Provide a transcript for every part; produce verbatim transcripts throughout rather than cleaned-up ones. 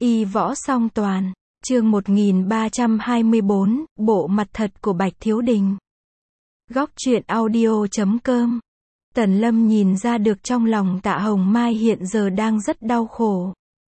Y võ song toàn, chương một nghìn ba trăm hai mươi bốn, bộ mặt thật của Bạch Thiếu Đình. Góc truyện audio chấm com. Tần Lâm nhìn ra được trong lòng Tạ Hồng Mai hiện giờ đang rất đau khổ.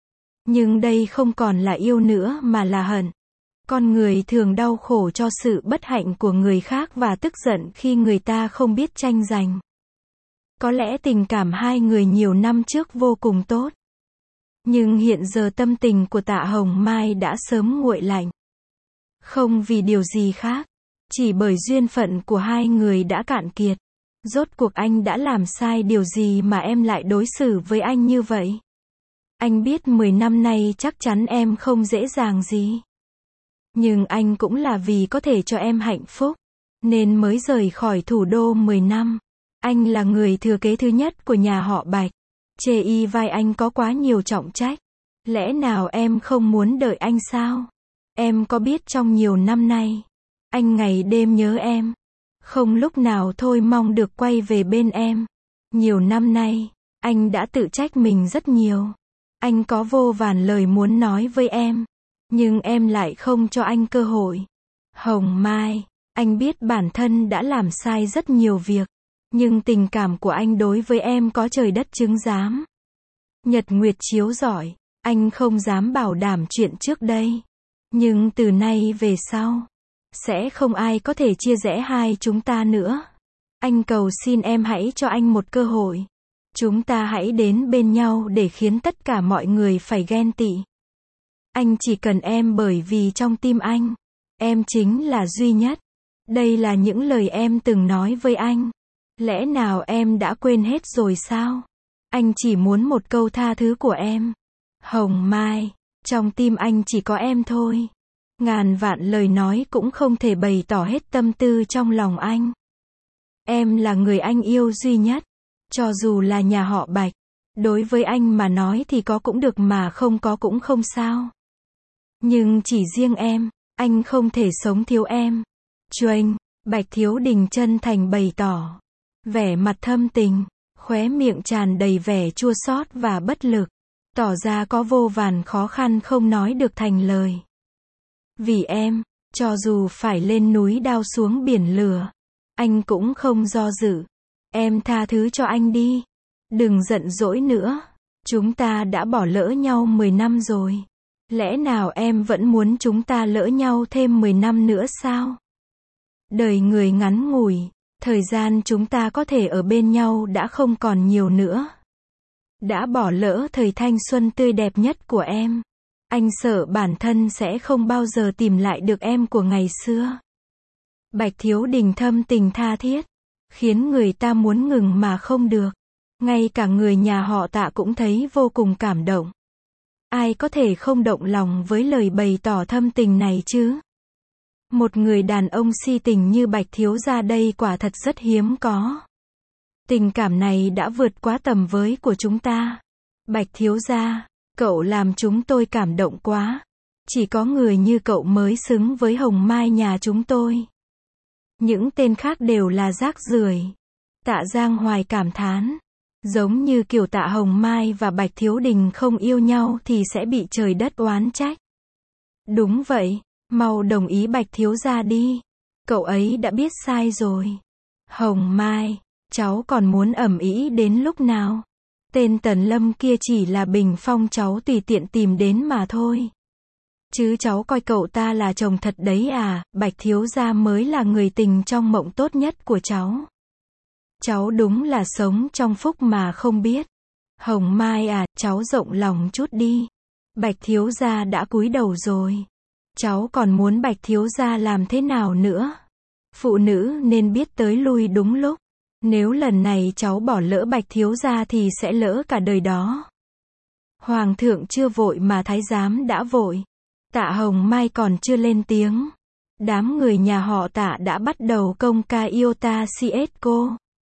Nhưng đây không còn là yêu nữa mà là hận. Con người thường đau khổ cho sự bất hạnh của người khác và tức giận khi người ta không biết tranh giành. Có lẽ tình cảm hai người nhiều năm trước vô cùng tốt. Nhưng hiện giờ tâm tình của Tạ Hồng Mai đã sớm nguội lạnh. Không vì điều gì khác, chỉ bởi duyên phận của hai người đã cạn kiệt. Rốt cuộc anh đã làm sai điều gì mà em lại đối xử với anh như vậy? Anh biết mười năm nay chắc chắn em không dễ dàng gì. Nhưng anh cũng là vì có thể cho em hạnh phúc, nên mới rời khỏi thủ đô mười năm. Anh là người thừa kế thứ nhất của nhà họ Bạch. Chê y vai anh có quá nhiều trọng trách. Lẽ nào em không muốn đợi anh sao? Em có biết trong nhiều năm nay, anh ngày đêm nhớ em. Không lúc nào thôi mong được quay về bên em. Nhiều năm nay, anh đã tự trách mình rất nhiều. Anh có vô vàn lời muốn nói với em. Nhưng em lại không cho anh cơ hội. Hồng Mai, anh biết bản thân đã làm sai rất nhiều việc. Nhưng tình cảm của anh đối với em có trời đất chứng giám. Nhật nguyệt chiếu rọi, anh không dám bảo đảm chuyện trước đây. Nhưng từ nay về sau, sẽ không ai có thể chia rẽ hai chúng ta nữa. Anh cầu xin em hãy cho anh một cơ hội. Chúng ta hãy đến bên nhau để khiến tất cả mọi người phải ghen tị. Anh chỉ cần em bởi vì trong tim anh, em chính là duy nhất. Đây là những lời em từng nói với anh. Lẽ nào em đã quên hết rồi sao? Anh chỉ muốn một câu tha thứ của em. Hồng Mai, trong tim anh chỉ có em thôi. Ngàn vạn lời nói cũng không thể bày tỏ hết tâm tư trong lòng anh. Em là người anh yêu duy nhất. Cho dù là nhà họ Bạch, đối với anh mà nói thì có cũng được mà không có cũng không sao. Nhưng chỉ riêng em, anh không thể sống thiếu em. Chuênh, Bạch Thiếu Đình chân thành bày tỏ. Vẻ mặt thâm tình, khóe miệng tràn đầy vẻ chua xót và bất lực. Tỏ ra có vô vàn khó khăn không nói được thành lời. Vì em, cho dù phải lên núi đao xuống biển lửa, anh cũng không do dự. Em tha thứ cho anh đi. Đừng giận dỗi nữa. Chúng ta đã bỏ lỡ nhau mười năm rồi. Lẽ nào em vẫn muốn chúng ta lỡ nhau thêm mười năm nữa sao? Đời người ngắn ngủi. Thời gian chúng ta có thể ở bên nhau đã không còn nhiều nữa. Đã bỏ lỡ thời thanh xuân tươi đẹp nhất của em. Anh sợ bản thân sẽ không bao giờ tìm lại được em của ngày xưa. Bạch Thiếu Đình thâm tình tha thiết, khiến người ta muốn ngừng mà không được. Ngay cả người nhà họ Tạ cũng thấy vô cùng cảm động. Ai có thể không động lòng với lời bày tỏ thâm tình này chứ? Một người đàn ông si tình như Bạch Thiếu gia đây quả thật rất hiếm có. Tình cảm này đã vượt quá tầm với của chúng ta. Bạch Thiếu gia, cậu làm chúng tôi cảm động quá. Chỉ có người như cậu mới xứng với Hồng Mai nhà chúng tôi. Những tên khác đều là rác rưởi. Tạ Giang Hoài cảm thán. Giống như kiểu Tạ Hồng Mai và Bạch Thiếu Đình không yêu nhau thì sẽ bị trời đất oán trách. Đúng vậy. Mau đồng ý Bạch Thiếu gia đi. Cậu ấy đã biết sai rồi. Hồng Mai, cháu còn muốn ầm ĩ đến lúc nào? Tên Tần Lâm kia chỉ là bình phong cháu tùy tiện tìm đến mà thôi. Chứ cháu coi cậu ta là chồng thật đấy à? Bạch Thiếu gia mới là người tình trong mộng tốt nhất của cháu. Cháu đúng là sống trong phúc mà không biết. Hồng Mai à, cháu rộng lòng chút đi. Bạch Thiếu gia đã cúi đầu rồi. Cháu còn muốn Bạch Thiếu gia làm thế nào nữa? Phụ nữ nên biết tới lui đúng lúc. Nếu lần này cháu bỏ lỡ Bạch Thiếu gia thì sẽ lỡ cả đời đó. Hoàng thượng chưa vội mà thái giám đã vội. Tạ Hồng Mai còn chưa lên tiếng. Đám người nhà họ Tạ đã bắt đầu công ca iota cs cô.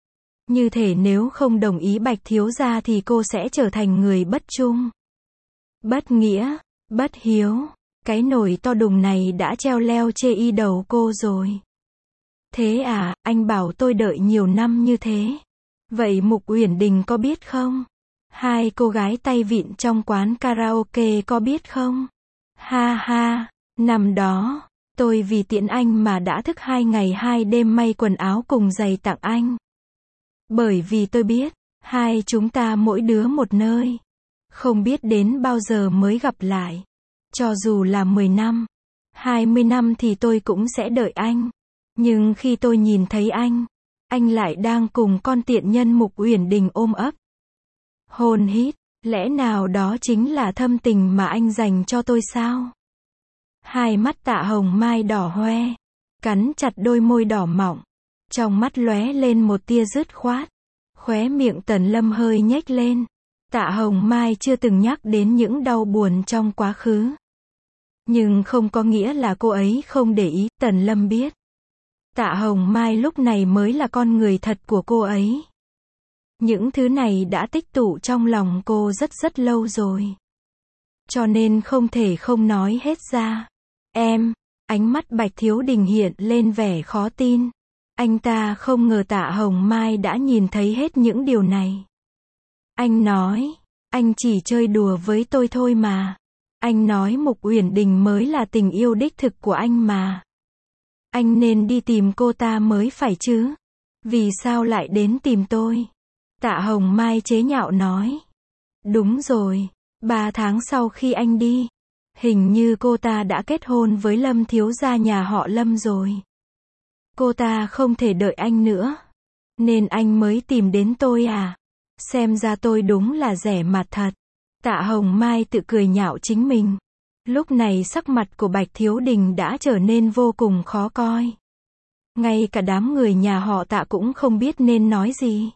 Như thể nếu không đồng ý Bạch Thiếu gia thì cô sẽ trở thành người bất trung, bất nghĩa, bất hiếu. Cái nồi to đùng này đã treo leo chê y đầu cô rồi. Thế à, anh bảo tôi đợi nhiều năm như thế. Vậy Mục Uyển Đình có biết không? Hai cô gái tay vịn trong quán karaoke có biết không? Ha ha, năm đó, tôi vì tiễn anh mà đã thức hai ngày hai đêm may quần áo cùng giày tặng anh. Bởi vì tôi biết, hai chúng ta mỗi đứa một nơi. Không biết đến bao giờ mới gặp lại. Cho dù là mười năm, hai mươi năm thì tôi cũng sẽ đợi anh. Nhưng khi tôi nhìn thấy anh, anh lại đang cùng con tiện nhân Mục Uyển Đình ôm ấp. Hôn hít, lẽ nào đó chính là thâm tình mà anh dành cho tôi sao? Hai mắt Tạ Hồng Mai đỏ hoe, cắn chặt đôi môi đỏ mọng, trong mắt lóe lên một tia dứt khoát, khóe miệng Tần Lâm hơi nhếch lên. Tạ Hồng Mai chưa từng nhắc đến những đau buồn trong quá khứ. Nhưng không có nghĩa là cô ấy không để ý, Tần Lâm biết. Tạ Hồng Mai lúc này mới là con người thật của cô ấy. Những thứ này đã tích tụ trong lòng cô rất rất lâu rồi. Cho nên không thể không nói hết ra. Em, ánh mắt Bạch Thiếu Đình hiện lên vẻ khó tin. Anh ta không ngờ Tạ Hồng Mai đã nhìn thấy hết những điều này. Anh nói, anh chỉ chơi đùa với tôi thôi mà. Anh nói Mục Uyển Đình mới là tình yêu đích thực của anh mà. Anh nên đi tìm cô ta mới phải chứ. Vì sao lại đến tìm tôi? Tạ Hồng Mai chế nhạo nói. Đúng rồi, ba tháng sau khi anh đi, hình như cô ta đã kết hôn với Lâm thiếu gia nhà họ Lâm rồi. Cô ta không thể đợi anh nữa, nên anh mới tìm đến tôi à? Xem ra tôi đúng là rẻ mặt thật. Tạ Hồng Mai tự cười nhạo chính mình. Lúc này sắc mặt của Bạch Thiếu Đình đã trở nên vô cùng khó coi. Ngay cả đám người nhà họ Tạ cũng không biết nên nói gì.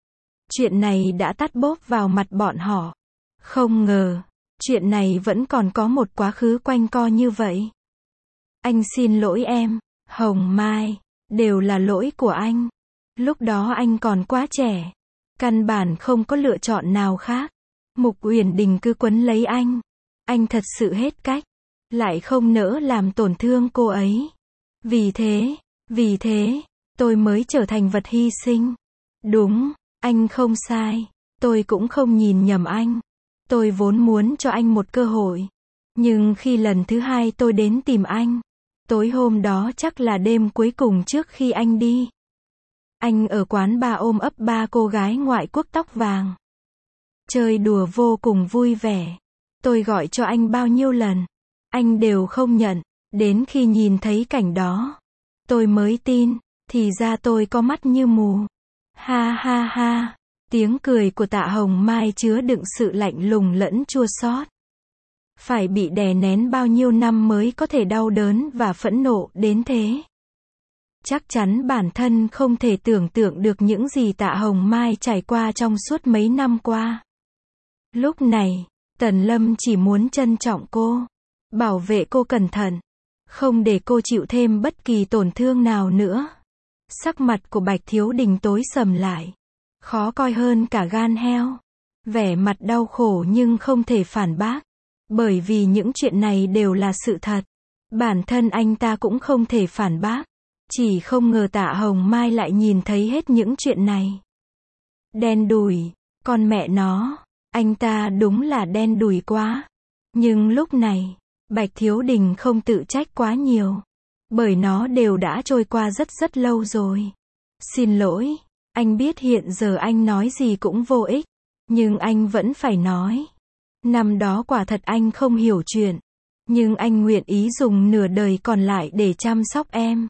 Chuyện này đã tát bốp vào mặt bọn họ. Không ngờ, chuyện này vẫn còn có một quá khứ quanh co như vậy. Anh xin lỗi em, Hồng Mai, đều là lỗi của anh. Lúc đó anh còn quá trẻ, căn bản không có lựa chọn nào khác. Mục Uyển Đình cứ quấn lấy anh. Anh thật sự hết cách, lại không nỡ làm tổn thương cô ấy. Vì thế, vì thế, tôi mới trở thành vật hy sinh. Đúng, anh không sai, tôi cũng không nhìn nhầm anh. Tôi vốn muốn cho anh một cơ hội. Nhưng khi lần thứ hai tôi đến tìm anh, tối hôm đó chắc là đêm cuối cùng trước khi anh đi. Anh ở quán bar ôm ấp ba cô gái ngoại quốc tóc vàng. Chơi đùa vô cùng vui vẻ. Tôi gọi cho anh bao nhiêu lần, anh đều không nhận. Đến khi nhìn thấy cảnh đó, tôi mới tin, thì ra tôi có mắt như mù. Ha ha ha, tiếng cười của Tạ Hồng Mai chứa đựng sự lạnh lùng lẫn chua xót. Phải bị đè nén bao nhiêu năm mới có thể đau đớn và phẫn nộ đến thế. Chắc chắn bản thân không thể tưởng tượng được những gì Tạ Hồng Mai trải qua trong suốt mấy năm qua. Lúc này, Tần Lâm chỉ muốn trân trọng cô, bảo vệ cô cẩn thận, không để cô chịu thêm bất kỳ tổn thương nào nữa. Sắc mặt của Bạch Thiếu Đình tối sầm lại, khó coi hơn cả gan heo. Vẻ mặt đau khổ nhưng không thể phản bác, bởi vì những chuyện này đều là sự thật. Bản thân anh ta cũng không thể phản bác, chỉ không ngờ Tạ Hồng Mai lại nhìn thấy hết những chuyện này. Đen đủi, con mẹ nó, anh ta đúng là đen đủi quá. Nhưng lúc này, Bạch Thiếu Đình không tự trách quá nhiều, bởi nó đều đã trôi qua rất rất lâu rồi. Xin lỗi, anh biết hiện giờ anh nói gì cũng vô ích, nhưng anh vẫn phải nói. Năm đó quả thật anh không hiểu chuyện, nhưng anh nguyện ý dùng nửa đời còn lại để chăm sóc em.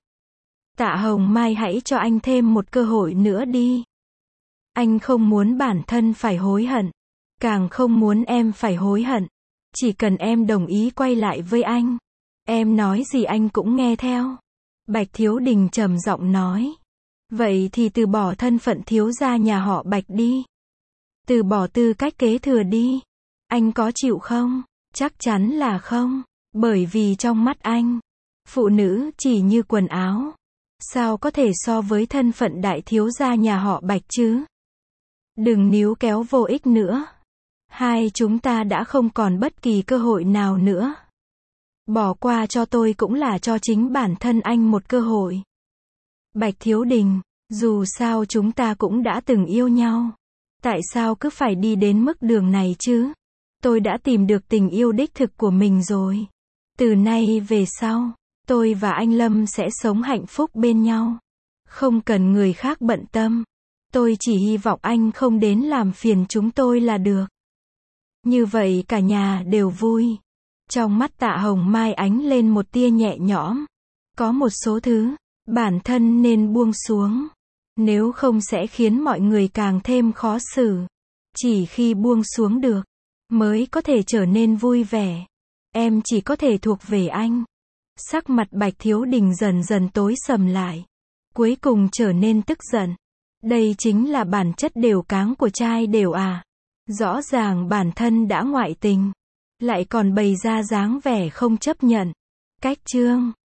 Tạ Hồng Mai, hãy cho anh thêm một cơ hội nữa đi. Anh không muốn bản thân phải hối hận, càng không muốn em phải hối hận. Chỉ cần em đồng ý quay lại với anh, em nói gì anh cũng nghe theo. Bạch Thiếu Đình trầm giọng nói. Vậy thì từ bỏ thân phận thiếu gia nhà họ Bạch đi. Từ bỏ tư cách kế thừa đi. Anh có chịu không? Chắc chắn là không. Bởi vì trong mắt anh, phụ nữ chỉ như quần áo. Sao có thể so với thân phận đại thiếu gia nhà họ Bạch chứ? Đừng níu kéo vô ích nữa. Hai chúng ta đã không còn bất kỳ cơ hội nào nữa. Bỏ qua cho tôi cũng là cho chính bản thân anh một cơ hội. Bạch Thiếu Đình, dù sao chúng ta cũng đã từng yêu nhau. Tại sao cứ phải đi đến mức đường này chứ? Tôi đã tìm được tình yêu đích thực của mình rồi. Từ nay về sau, tôi và anh Lâm sẽ sống hạnh phúc bên nhau. Không cần người khác bận tâm. Tôi chỉ hy vọng anh không đến làm phiền chúng tôi là được. Như vậy cả nhà đều vui. Trong mắt Tạ Hồng Mai ánh lên một tia nhẹ nhõm. Có một số thứ, bản thân nên buông xuống. Nếu không sẽ khiến mọi người càng thêm khó xử. Chỉ khi buông xuống được, mới có thể trở nên vui vẻ. Em chỉ có thể thuộc về anh. Sắc mặt Bạch Thiếu Đình dần dần tối sầm lại. Cuối cùng trở nên tức giận. Đây chính là bản chất đều cáng của trai đều à. Rõ ràng bản thân đã ngoại tình. Lại còn bày ra dáng vẻ không chấp nhận. Cách chương